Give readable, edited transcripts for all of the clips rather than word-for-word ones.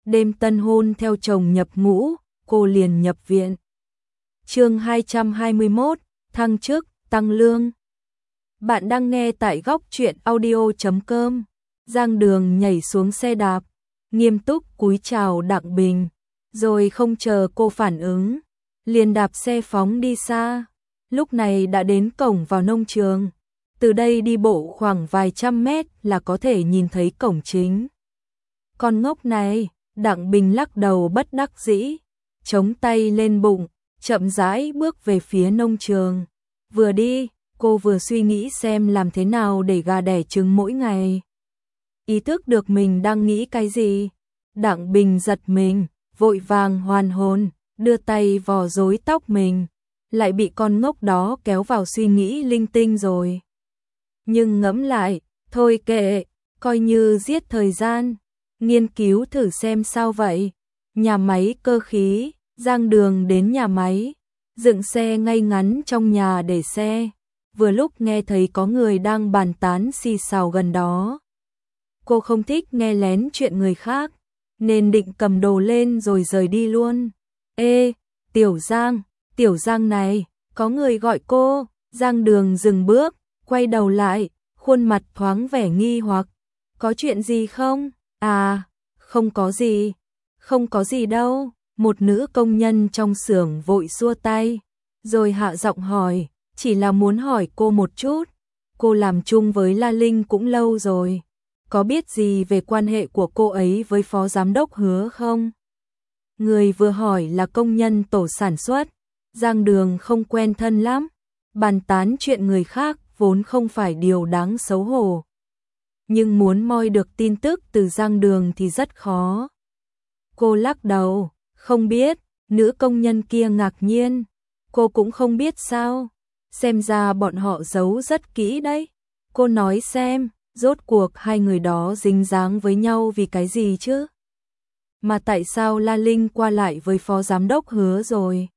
đêm tân hôn theo chồng nhập ngũ, cô liền nhập viện. Chương 221, thăng chức, tăng lương. Bạn đang nghe tại góc truyện audio.com. Giang Đường nhảy xuống xe đạp, nghiêm túc cúi chào Đặng Bình, rồi không chờ cô phản ứng, liền đạp xe phóng đi xa. Lúc này đã đến cổng vào nông trường, từ đây đi bộ khoảng vài trăm mét là có thể nhìn thấy cổng chính. Con ngốc này, Đặng Bình lắc đầu bất đắc dĩ, chống tay lên bụng, chậm rãi bước về phía nông trường. Vừa đi, cô vừa suy nghĩ xem làm thế nào để gà đẻ trứng mỗi ngày. Ý thức được mình đang nghĩ cái gì, Đặng Bình giật mình, vội vàng hoàn hồn, đưa tay vò rối tóc mình, lại bị con ngốc đó kéo vào suy nghĩ linh tinh rồi. Nhưng ngẫm lại, thôi kệ, coi như giết thời gian, nghiên cứu thử xem sao vậy. Nhà máy cơ khí, Giang Đường đến nhà máy, dựng xe ngay ngắn trong nhà để xe, vừa lúc nghe thấy có người đang bàn tán xì xào gần đó. Cô không thích nghe lén chuyện người khác, nên định cầm đồ lên rồi rời đi luôn. Ê, Tiểu Giang này, có người gọi cô. Giang Đường dừng bước, quay đầu lại, khuôn mặt thoáng vẻ nghi hoặc. Có chuyện gì không? À, không có gì đâu. Một nữ công nhân trong xưởng vội xua tay, rồi hạ giọng hỏi, chỉ là muốn hỏi cô một chút. Cô làm chung với La Linh cũng lâu rồi, có biết gì về quan hệ của cô ấy với phó giám đốc Hứa không? Người vừa hỏi là công nhân tổ sản xuất. Giang Đường không quen thân lắm, bàn tán chuyện người khác vốn không phải điều đáng xấu hổ, nhưng muốn moi được tin tức từ Giang Đường thì rất khó. Cô lắc đầu, không biết. Nữ công nhân kia ngạc nhiên, cô cũng không biết sao? Xem ra bọn họ giấu rất kỹ đấy. Cô nói xem, rốt cuộc hai người đó dính dáng với nhau vì cái gì chứ? Mà tại sao La Linh qua lại với phó giám đốc Hứa rồi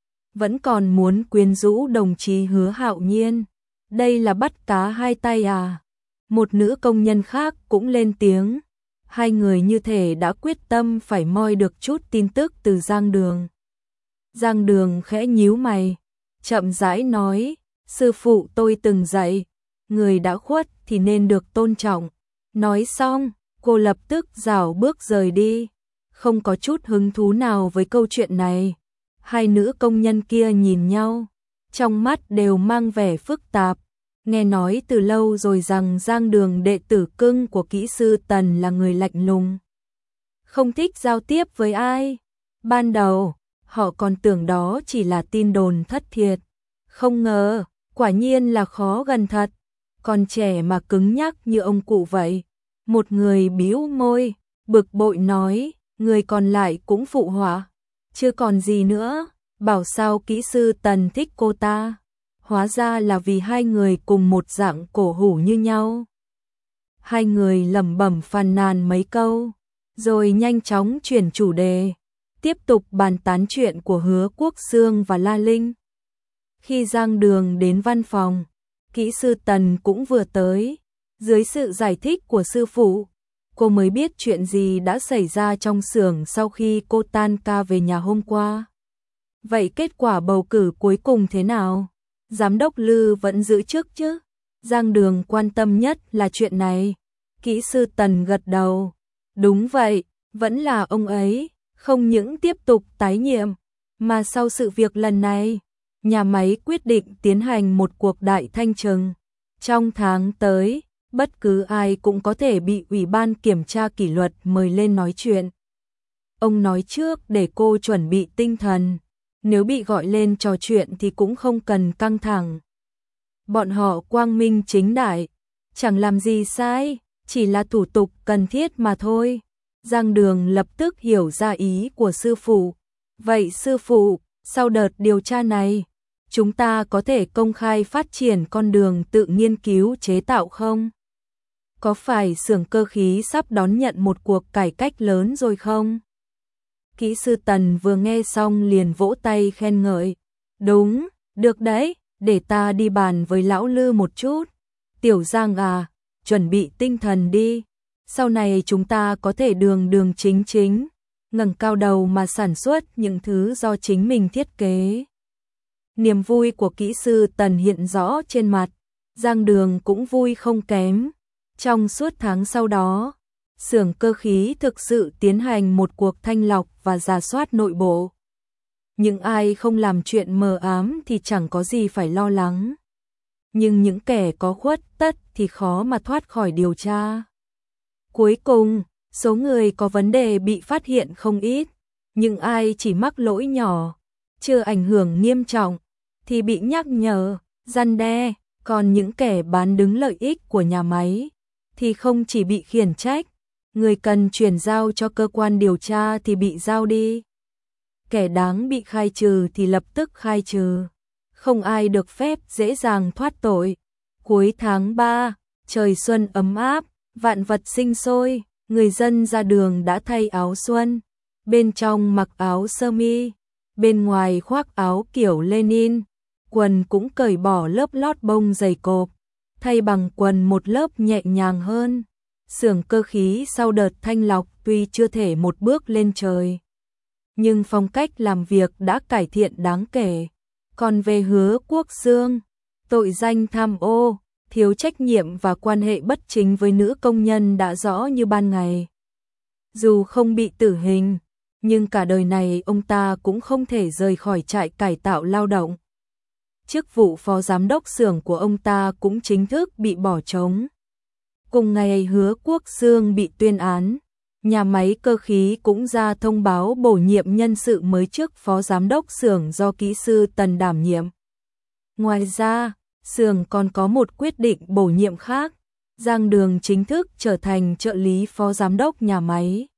vẫn còn muốn quyến rũ đồng chí Hứa Hạo Nhiên? Đây là bắt cá hai tay à? Một nữ công nhân khác cũng lên tiếng. Hai người như thể đã quyết tâm phải moi được chút tin tức từ Giang Đường. Giang Đường khẽ nhíu mày, chậm rãi nói, sư phụ tôi từng dạy, người đã khuất thì nên được tôn trọng. Nói xong, cô lập tức rảo bước rời đi, không có chút hứng thú nào với câu chuyện này. Hai nữ công nhân kia nhìn nhau, trong mắt đều mang vẻ phức tạp. Nghe nói từ lâu rồi rằng Giang Đường đệ tử cưng của kỹ sư Tần là người lạnh lùng, không thích giao tiếp với ai. Ban đầu, họ còn tưởng đó chỉ là tin đồn thất thiệt. Không ngờ, quả nhiên là khó gần thật. Còn trẻ mà cứng nhắc như ông cụ vậy. Một người bĩu môi, bực bội nói, người còn lại cũng phụ họa. Chưa còn gì nữa, bảo sao kỹ sư Tần thích cô ta. Hóa ra là vì hai người cùng một dạng cổ hủ như nhau. Hai người lẩm bẩm phàn nàn mấy câu, rồi nhanh chóng chuyển chủ đề, tiếp tục bàn tán chuyện của Hứa Quốc Xương và La Linh. Khi Giang Đường đến văn phòng, kỹ sư Tần cũng vừa tới. Dưới sự giải thích của sư phụ, cô mới biết chuyện gì đã xảy ra trong xưởng sau khi cô tan ca về nhà hôm qua. Vậy kết quả bầu cử cuối cùng thế nào? Giám đốc Lư vẫn giữ chức chứ? Giang Đường quan tâm nhất là chuyện này. Kỹ sư Tần gật đầu. Đúng vậy, vẫn là ông ấy, không những tiếp tục tái nhiệm, mà sau sự việc lần này, nhà máy quyết định tiến hành một cuộc đại thanh trừng. Trong tháng tới, bất cứ ai cũng có thể bị Ủy ban kiểm tra kỷ luật mời lên nói chuyện. Ông nói trước để cô chuẩn bị tinh thần. Nếu bị gọi lên trò chuyện thì cũng không cần căng thẳng. Bọn họ quang minh chính đại, chẳng làm gì sai, chỉ là thủ tục cần thiết mà thôi. Giang Đường lập tức hiểu ra ý của sư phụ. Vậy sư phụ, sau đợt điều tra này, chúng ta có thể công khai phát triển con đường tự nghiên cứu chế tạo không? Có phải xưởng cơ khí sắp đón nhận một cuộc cải cách lớn rồi không? Kỹ sư Tần vừa nghe xong liền vỗ tay khen ngợi. Đúng, được đấy, để ta đi bàn với lão Lư một chút. Tiểu Giang à, chuẩn bị tinh thần đi. Sau này chúng ta có thể đường chính chính, ngẩng cao đầu mà sản xuất những thứ do chính mình thiết kế. Niềm vui của kỹ sư Tần hiện rõ trên mặt, Giang Đường cũng vui không kém. Trong suốt tháng sau đó, xưởng cơ khí thực sự tiến hành một cuộc thanh lọc và rà soát nội bộ. Những ai không làm chuyện mờ ám thì chẳng có gì phải lo lắng. Nhưng những kẻ có khuất tất thì khó mà thoát khỏi điều tra. Cuối cùng, số người có vấn đề bị phát hiện không ít, nhưng ai chỉ mắc lỗi nhỏ, chưa ảnh hưởng nghiêm trọng, thì bị nhắc nhở, răn đe, còn những kẻ bán đứng lợi ích của nhà máy, thì không chỉ bị khiển trách, người cần chuyển giao cho cơ quan điều tra thì bị giao đi. Kẻ đáng bị khai trừ thì lập tức khai trừ, không ai được phép dễ dàng thoát tội. Cuối tháng 3, trời xuân ấm áp, vạn vật sinh sôi, người dân ra đường đã thay áo xuân, bên trong mặc áo sơ mi, bên ngoài khoác áo kiểu Lenin, quần cũng cởi bỏ lớp lót bông dày cộp, thay bằng quần một lớp nhẹ nhàng hơn. Xưởng cơ khí sau đợt thanh lọc tuy chưa thể một bước lên trời, nhưng phong cách làm việc đã cải thiện đáng kể. Còn về Hứa Quốc Dương, tội danh tham ô, thiếu trách nhiệm và quan hệ bất chính với nữ công nhân đã rõ như ban ngày. Dù không bị tử hình, nhưng cả đời này ông ta cũng không thể rời khỏi trại cải tạo lao động. Chức vụ phó giám đốc xưởng của ông ta cũng chính thức bị bỏ trống. Cùng ngày Hứa Quốc Dương bị tuyên án, nhà máy cơ khí cũng ra thông báo bổ nhiệm nhân sự mới chức phó giám đốc xưởng do kỹ sư Tần đảm nhiệm. Ngoài ra, xưởng còn có một quyết định bổ nhiệm khác, Giang Đường chính thức trở thành trợ lý phó giám đốc nhà máy.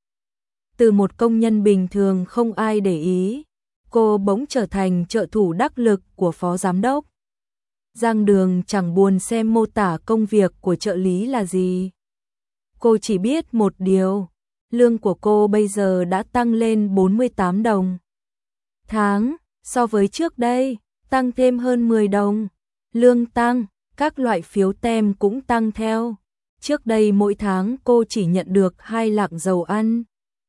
Từ một công nhân bình thường không ai để ý, cô bỗng trở thành trợ thủ đắc lực của phó giám đốc. Giang Đường chẳng buồn xem mô tả công việc của trợ lý là gì. Cô chỉ biết một điều, lương của cô bây giờ đã tăng lên 48 đồng tháng, so với trước đây, tăng thêm hơn 10 đồng. Lương tăng, các loại phiếu tem cũng tăng theo. Trước đây mỗi tháng cô chỉ nhận được 2 lạng dầu ăn.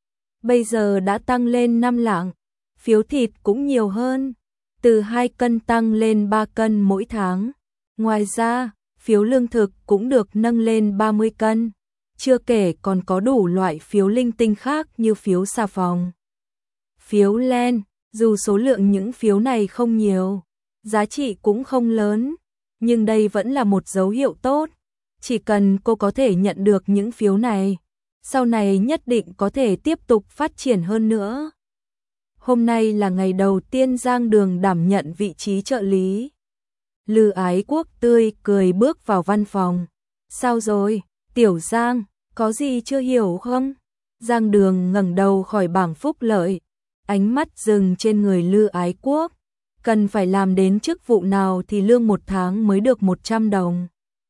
Bây giờ đã tăng lên 5 lạng, phiếu thịt cũng nhiều hơn, từ 2 cân tăng lên 3 cân mỗi tháng. Ngoài ra, phiếu lương thực cũng được nâng lên 30 cân. Chưa kể còn có đủ loại phiếu linh tinh khác như phiếu xà phòng, phiếu len, dù số lượng những phiếu này không nhiều, giá trị cũng không lớn, nhưng đây vẫn là một dấu hiệu tốt. Chỉ cần cô có thể nhận được những phiếu này, sau này nhất định có thể tiếp tục phát triển hơn nữa. Hôm nay là ngày đầu tiên Giang Đường đảm nhận vị trí trợ lý. Lư Ái Quốc tươi cười bước vào văn phòng. Sao rồi, Tiểu Giang, có gì chưa hiểu không? Giang Đường ngẩng đầu khỏi bảng phúc lợi, ánh mắt dừng trên người Lư Ái Quốc. Cần phải làm đến chức vụ nào thì lương một tháng mới được 100 đồng.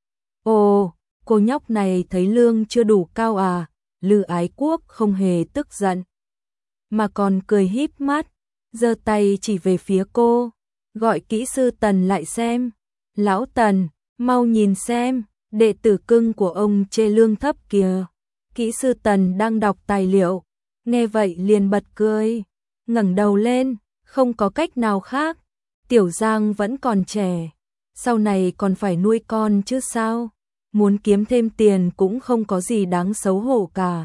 Ồ, cô nhóc này thấy lương chưa đủ cao à? Lư Ái Quốc không hề tức giận, mà còn cười híp mắt, giơ tay chỉ về phía cô, gọi kỹ sư Tần lại xem. Lão Tần, mau nhìn xem, đệ tử cưng của ông chê lương thấp kìa. Kỹ sư Tần đang đọc tài liệu, nghe vậy liền bật cười, ngẩng đầu lên, không có cách nào khác. Tiểu Giang vẫn còn trẻ, sau này còn phải nuôi con chứ sao, muốn kiếm thêm tiền cũng không có gì đáng xấu hổ cả.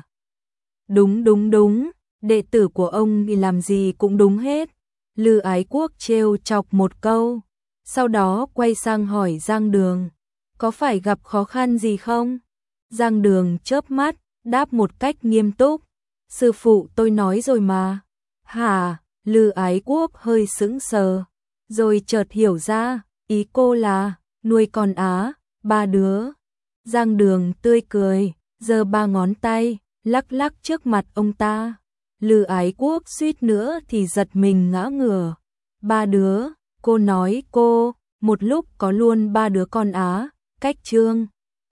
Đúng, đệ tử của ông thì làm gì cũng đúng hết. Lư Ái Quốc trêu chọc một câu, sau đó quay sang hỏi Giang Đường, có phải gặp khó khăn gì không? Giang Đường chớp mắt, đáp một cách nghiêm túc, sư phụ tôi nói rồi mà. Hả? Lư Ái Quốc hơi sững sờ, rồi chợt hiểu ra, ý cô là nuôi con á, 3 đứa. Giang Đường tươi cười, giơ 3 ngón tay, lắc lắc trước mặt ông ta. Lư Ái Quốc suýt nữa thì giật mình ngã ngửa. 3 đứa, cô nói cô, một lúc có luôn 3 đứa con á, cách Trương